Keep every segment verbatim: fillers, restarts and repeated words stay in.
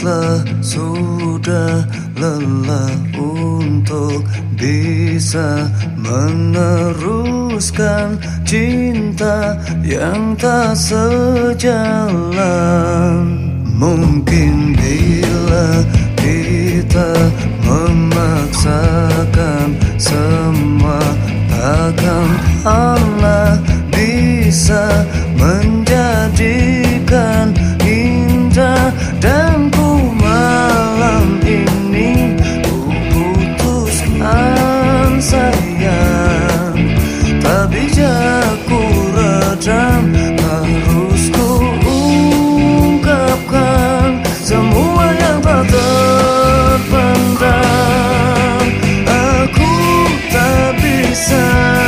telah sudah lelah untuk bisa meneruskan cinta yang tak sejalan. Mungkin bila kita memaksakan semua, takkan Allah bisa menjadikan indah. Dan ku malam ini ku putuskan sayang, tak bijak ku redam, harus ku ungkapkan semua yang tak terpendam. Aku tak bisa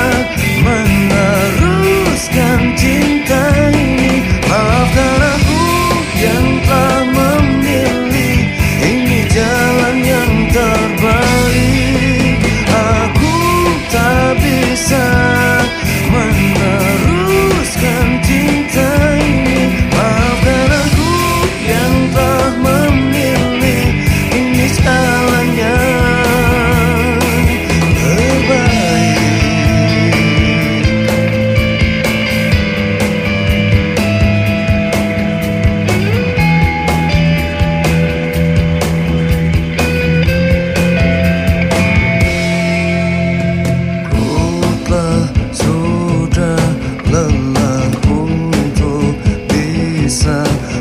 meneruskan cinta ini, maafkan aku yang telah memilih ini jalan yang terbaik. Aku tak bisa meneruskan cinta ini, maafkan aku yang telah memilih ini jalan yang terbaik. Sudah lelah untuk bisa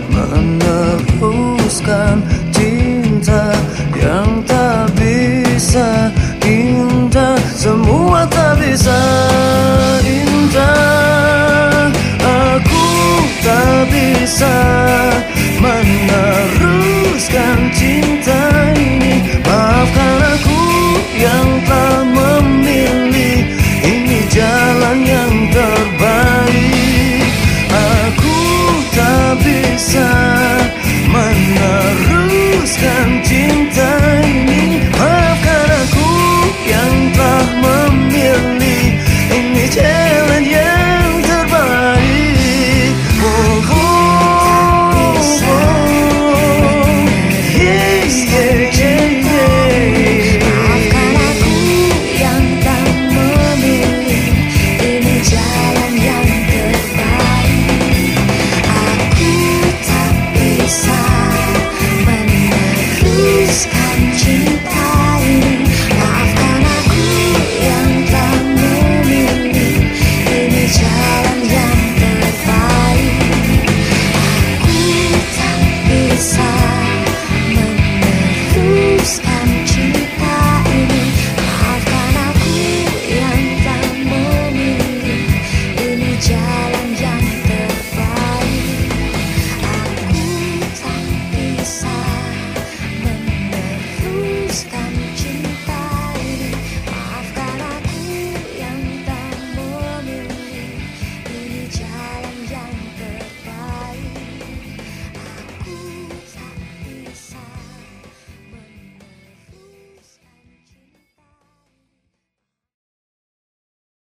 meneruskan cinta yang tak bisa indah. Semua tak bisa indah. Aku tak bisa